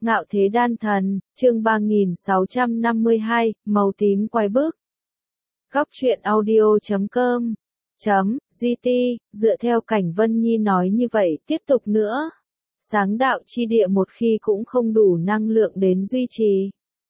Ngạo thế đan thần, chương 3652, màu tím quay bước. Góc truyện audio.com .gt, dựa theo Cảnh Vân Nhi nói như vậy tiếp tục nữa. Sáng đạo chi địa một khi cũng không đủ năng lượng đến duy trì,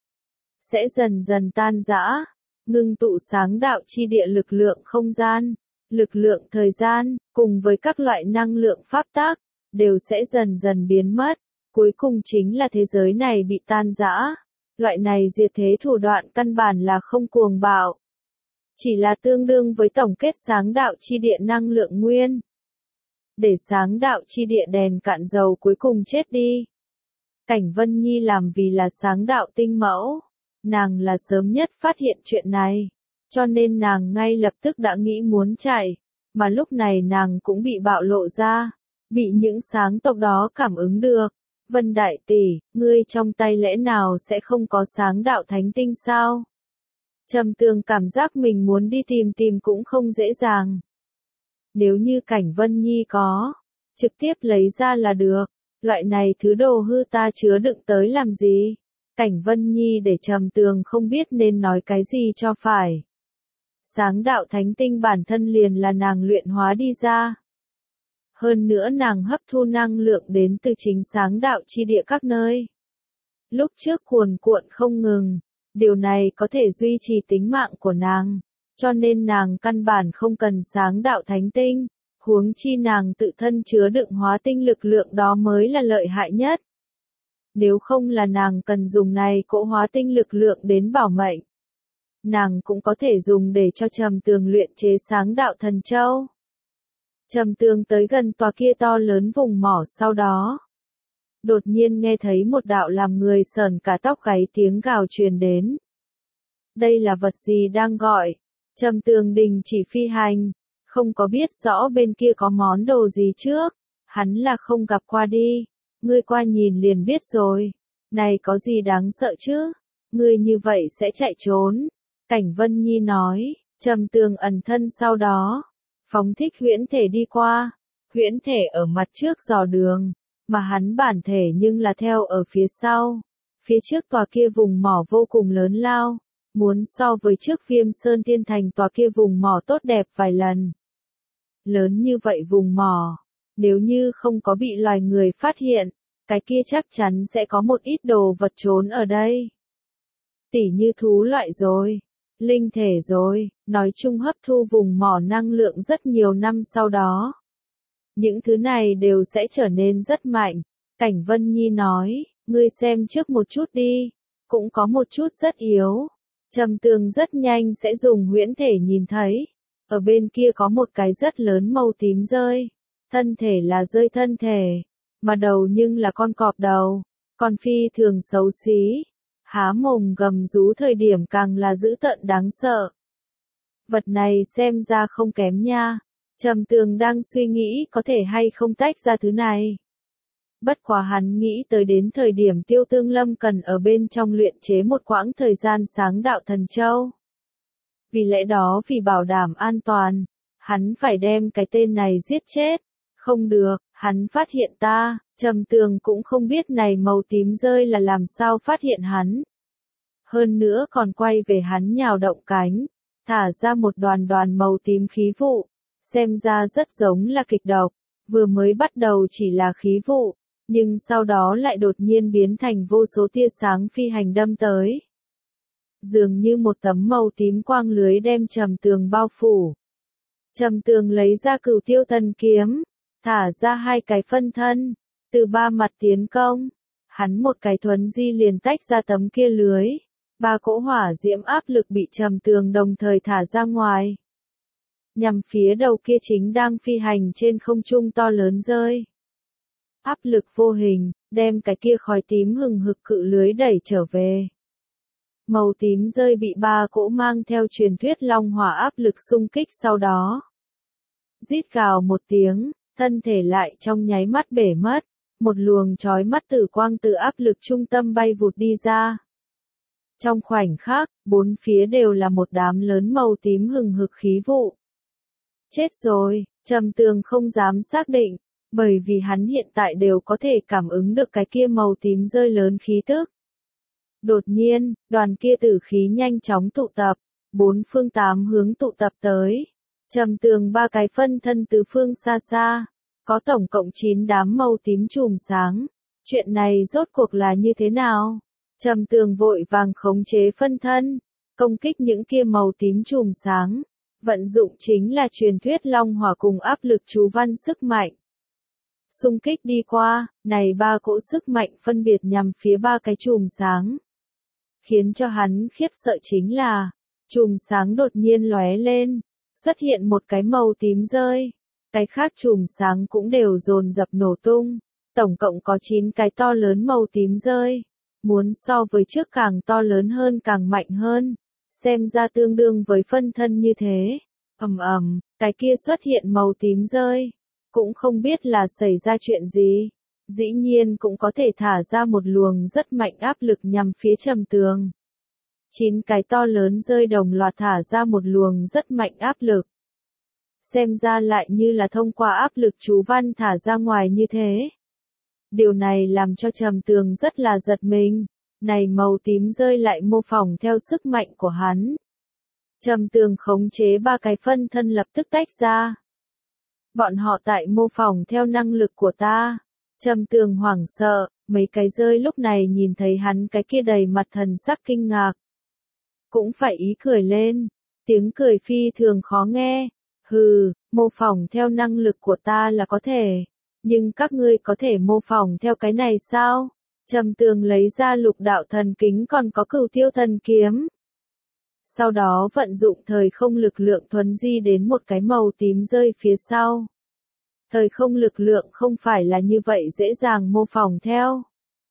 sẽ dần dần tan rã, ngưng tụ sáng đạo chi địa lực lượng không gian, lực lượng thời gian, cùng với các loại năng lượng pháp tác, đều sẽ dần dần biến mất. Cuối cùng chính là thế giới này bị tan rã. Loại này diệt thế thủ đoạn căn bản là không cuồng bạo, chỉ là tương đương với tổng kết sáng đạo chi địa năng lượng nguyên. Để sáng đạo chi địa đèn cạn dầu cuối cùng chết đi. Cảnh Vân Nhi làm vì là sáng đạo tinh mẫu, nàng là sớm nhất phát hiện chuyện này, cho nên nàng ngay lập tức đã nghĩ muốn chạy, mà lúc này nàng cũng bị bạo lộ ra, bị những sáng tộc đó cảm ứng được. Vân đại tỷ, ngươi trong tay lẽ nào sẽ không có sáng đạo thánh tinh sao? Trầm Tường cảm giác mình muốn đi tìm cũng không dễ dàng. Nếu như Cảnh Vân Nhi có, trực tiếp lấy ra là được, loại này thứ đồ hư ta chứa đựng tới làm gì? Cảnh Vân Nhi để Trầm Tường không biết nên nói cái gì cho phải. Sáng đạo thánh tinh bản thân liền là nàng luyện hóa đi ra. Hơn nữa nàng hấp thu năng lượng đến từ chính sáng đạo chi địa các nơi. Lúc trước cuồn cuộn không ngừng, điều này có thể duy trì tính mạng của nàng, cho nên nàng căn bản không cần sáng đạo thánh tinh, huống chi nàng tự thân chứa đựng hóa tinh lực lượng đó mới là lợi hại nhất. Nếu không là nàng cần dùng này cỗ hóa tinh lực lượng đến bảo mệnh, nàng cũng có thể dùng để cho Trầm Tường luyện chế sáng đạo thần châu. Trầm Tường tới gần tòa kia to lớn vùng mỏ sau đó. Đột nhiên nghe thấy một đạo làm người sởn cả tóc gáy tiếng gào truyền đến. Đây là vật gì đang gọi? Trầm Tường đình chỉ phi hành, không có biết rõ bên kia có món đồ gì trước. Hắn là không gặp qua đi, ngươi qua nhìn liền biết rồi. Này có gì đáng sợ chứ? Ngươi như vậy sẽ chạy trốn. Cảnh Vân Nhi nói, Trầm Tường ẩn thân sau đó. Phóng thích huyễn thể đi qua, huyễn thể ở mặt trước dò đường, mà hắn bản thể nhưng là theo ở phía sau. Phía trước tòa kia vùng mỏ vô cùng lớn lao, muốn so với trước Viêm Sơn Thiên Thành tòa kia vùng mỏ tốt đẹp vài lần. Lớn như vậy vùng mỏ, nếu như không có bị loài người phát hiện, cái kia chắc chắn sẽ có một ít đồ vật trốn ở đây. Tỉ như thú loại rồi. Linh thể rồi, nói chung hấp thu vùng mỏ năng lượng rất nhiều năm sau đó. Những thứ này đều sẽ trở nên rất mạnh. Cảnh Vân Nhi nói, ngươi xem trước một chút đi, cũng có một chút rất yếu. Trầm Tường rất nhanh sẽ dùng huyễn thể nhìn thấy. Ở bên kia có một cái rất lớn màu tím rơi. Thân thể là rơi thân thể, mà đầu nhưng là con cọp đầu. Con phi thường xấu xí. Há mồm gầm rú thời điểm càng là dữ tợn đáng sợ. Vật này xem ra không kém nha. Trầm Tường đang suy nghĩ có thể hay không tách ra thứ này. Bất quá hắn nghĩ tới đến thời điểm Tiêu Tương Lâm cần ở bên trong luyện chế một quãng thời gian sáng đạo thần châu. Vì lẽ đó vì bảo đảm an toàn, hắn phải đem cái tên này giết chết. Không được, hắn phát hiện ta. Trầm Tường cũng không biết này màu tím rơi là làm sao phát hiện hắn. Hơn nữa còn quay về hắn nhào động cánh, thả ra một đoàn màu tím khí vụ, xem ra rất giống là kịch độc, vừa mới bắt đầu chỉ là khí vụ, nhưng sau đó lại đột nhiên biến thành vô số tia sáng phi hành đâm tới. Dường như một tấm màu tím quang lưới đem Trầm Tường bao phủ. Trầm Tường lấy ra Cửu Tiêu Thần kiếm, thả ra hai cái phân thân. Từ ba mặt tiến công, hắn một cái thuấn di liền tách ra tấm kia lưới, ba cỗ hỏa diễm áp lực bị Trầm Tường đồng thời thả ra ngoài. Nhằm phía đầu kia chính đang phi hành trên không trung to lớn rơi. Áp lực vô hình, đem cái kia khói tím hừng hực cự lưới đẩy trở về. Màu tím rơi bị ba cỗ mang theo truyền thuyết long hỏa áp lực xung kích sau đó. Rít gào một tiếng, thân thể lại trong nháy mắt bể mất. Một luồng chói mắt tử quang từ áp lực trung tâm bay vụt đi ra. Trong khoảnh khắc, bốn phía đều là một đám lớn màu tím hừng hực khí vụ. Chết rồi, Trầm Tường không dám xác định, Bởi vì hắn hiện tại đều có thể cảm ứng được cái kia màu tím rơi lớn khí tức. Đột nhiên, đoàn kia tử khí nhanh chóng tụ tập, bốn phương tám hướng tụ tập tới. Trầm tường ba cái phân thân từ phương xa xa, có tổng cộng 9 đám màu tím chùm sáng. Chuyện này rốt cuộc là như thế nào? Trầm tường vội vàng khống chế phân thân, công kích những kia màu tím chùm sáng. Vận dụng chính là truyền thuyết long hỏa cùng áp lực chú văn sức mạnh. Xung kích đi qua, này ba cỗ sức mạnh phân biệt nhằm phía ba cái chùm sáng. Khiến cho hắn khiếp sợ chính là, chùm sáng đột nhiên lóe lên, xuất hiện một cái màu tím rơi. Cái khác chùm sáng cũng đều dồn dập nổ tung. Tổng cộng có 9 cái to lớn màu tím rơi. Muốn so với trước càng to lớn hơn càng mạnh hơn. Xem ra tương đương với phân thân như thế. Cái kia xuất hiện màu tím rơi. Cũng không biết là xảy ra chuyện gì. Dĩ nhiên cũng có thể thả ra một luồng rất mạnh áp lực nhằm phía trầm tường. 9 cái to lớn rơi đồng loạt thả ra một luồng rất mạnh áp lực. Xem ra lại như là thông qua áp lực chú văn thả ra ngoài như thế. Điều này làm cho trầm tường rất là giật mình. Này màu tím rơi lại mô phỏng theo sức mạnh của hắn. Trầm tường khống chế ba cái phân thân lập tức tách ra. Bọn họ tại mô phỏng theo năng lực của ta. Trầm tường hoảng sợ, mấy cái rơi lúc này nhìn thấy hắn cái kia đầy mặt thần sắc kinh ngạc. Cũng phải ý cười lên, tiếng cười phi thường khó nghe. Hừ, mô phỏng theo năng lực của ta là có thể, nhưng các ngươi có thể mô phỏng theo cái này sao? Trầm tường lấy ra lục đạo thần kính còn có cửu tiêu thần kiếm. Sau đó vận dụng thời không lực lượng thuấn di đến một cái màu tím rơi phía sau. Thời không lực lượng không phải là như vậy dễ dàng mô phỏng theo.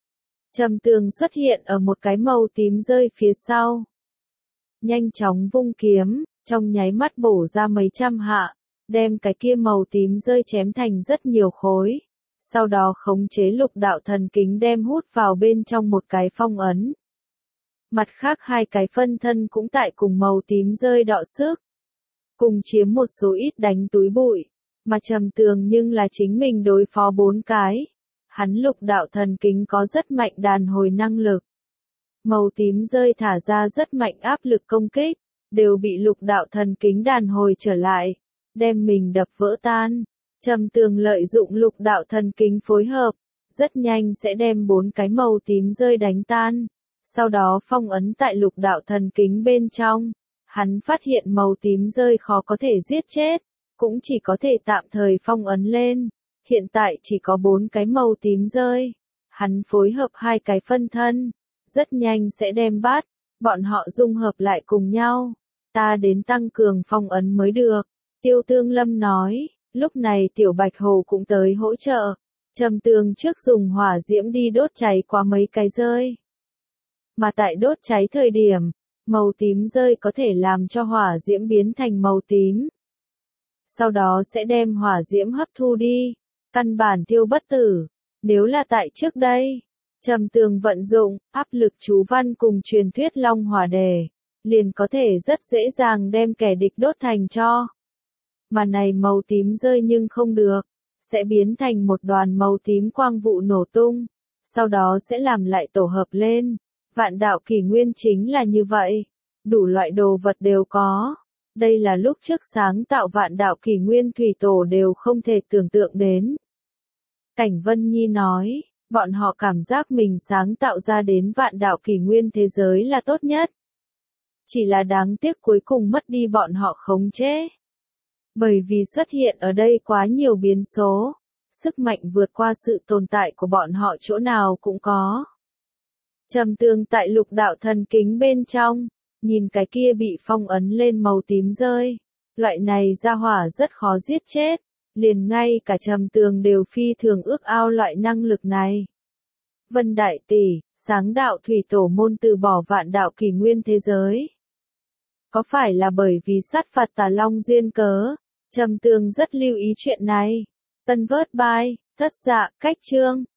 Trầm tường xuất hiện ở một cái màu tím rơi phía sau. Nhanh chóng vung kiếm, trong nháy mắt bổ ra mấy trăm hạ, đem cái kia màu tím rơi chém thành rất nhiều khối. Sau đó khống chế lục đạo thần kính đem hút vào bên trong một cái phong ấn. Mặt khác hai cái phân thân cũng tại cùng màu tím rơi đọ sức. Cùng chiếm một số ít đánh túi bụi. Mà trầm tường nhưng là chính mình đối phó 4 cái. Hắn lục đạo thần kính có rất mạnh đàn hồi năng lực. Màu tím rơi thả ra rất mạnh áp lực công kích, đều bị lục đạo thần kính đàn hồi trở lại, đem mình đập vỡ tan. Trầm tường lợi dụng lục đạo thần kính phối hợp, rất nhanh sẽ đem 4 cái màu tím rơi đánh tan. Sau đó phong ấn tại lục đạo thần kính bên trong. Hắn phát hiện màu tím rơi khó có thể giết chết, cũng chỉ có thể tạm thời phong ấn lên. Hiện tại chỉ có 4 cái màu tím rơi. Hắn phối hợp 2 cái phân thân, rất nhanh sẽ đem bắt, bọn họ dung hợp lại cùng nhau. Ta đến tăng cường phong ấn mới được. Tiêu Tương Lâm nói, lúc này Tiểu Bạch Hồ cũng tới hỗ trợ. Trầm tường trước dùng hỏa diễm đi đốt cháy qua mấy cái rơi. Mà tại đốt cháy thời điểm, màu tím rơi có thể làm cho hỏa diễm biến thành màu tím. Sau đó sẽ đem hỏa diễm hấp thu đi, căn bản tiêu bất tử. Nếu là tại trước đây, trầm tường vận dụng, áp lực chú văn cùng truyền thuyết long hỏa đề, liền có thể rất dễ dàng đem kẻ địch đốt thành tro. Mà này màu tím rơi nhưng không được, sẽ biến thành một đoàn màu tím quang vụ nổ tung, sau đó sẽ làm lại tổ hợp lên. Vạn đạo kỷ nguyên chính là như vậy, đủ loại đồ vật đều có. Đây là lúc trước sáng tạo vạn đạo kỷ nguyên thủy tổ đều không thể tưởng tượng đến. Cảnh Vân Nhi nói, bọn họ cảm giác mình sáng tạo ra đến vạn đạo kỷ nguyên thế giới là tốt nhất. Chỉ là đáng tiếc cuối cùng mất đi bọn họ khống chế. Bởi vì xuất hiện ở đây quá nhiều biến số, sức mạnh vượt qua sự tồn tại của bọn họ chỗ nào cũng có. Trầm tường tại lục đạo thần kính bên trong, nhìn cái kia bị phong ấn lên màu tím rơi. Loại này ra hỏa rất khó giết chết, liền ngay cả trầm tường đều phi thường ước ao loại năng lực này. Vân Đại Tỷ, sáng đạo thủy tổ môn từ bỏ vạn đạo kỷ nguyên thế giới. Có phải là bởi vì sát phạt tà long duyên cớ? Trầm tường rất lưu ý chuyện này. Tân vớt bài, thất dạ, cách chương.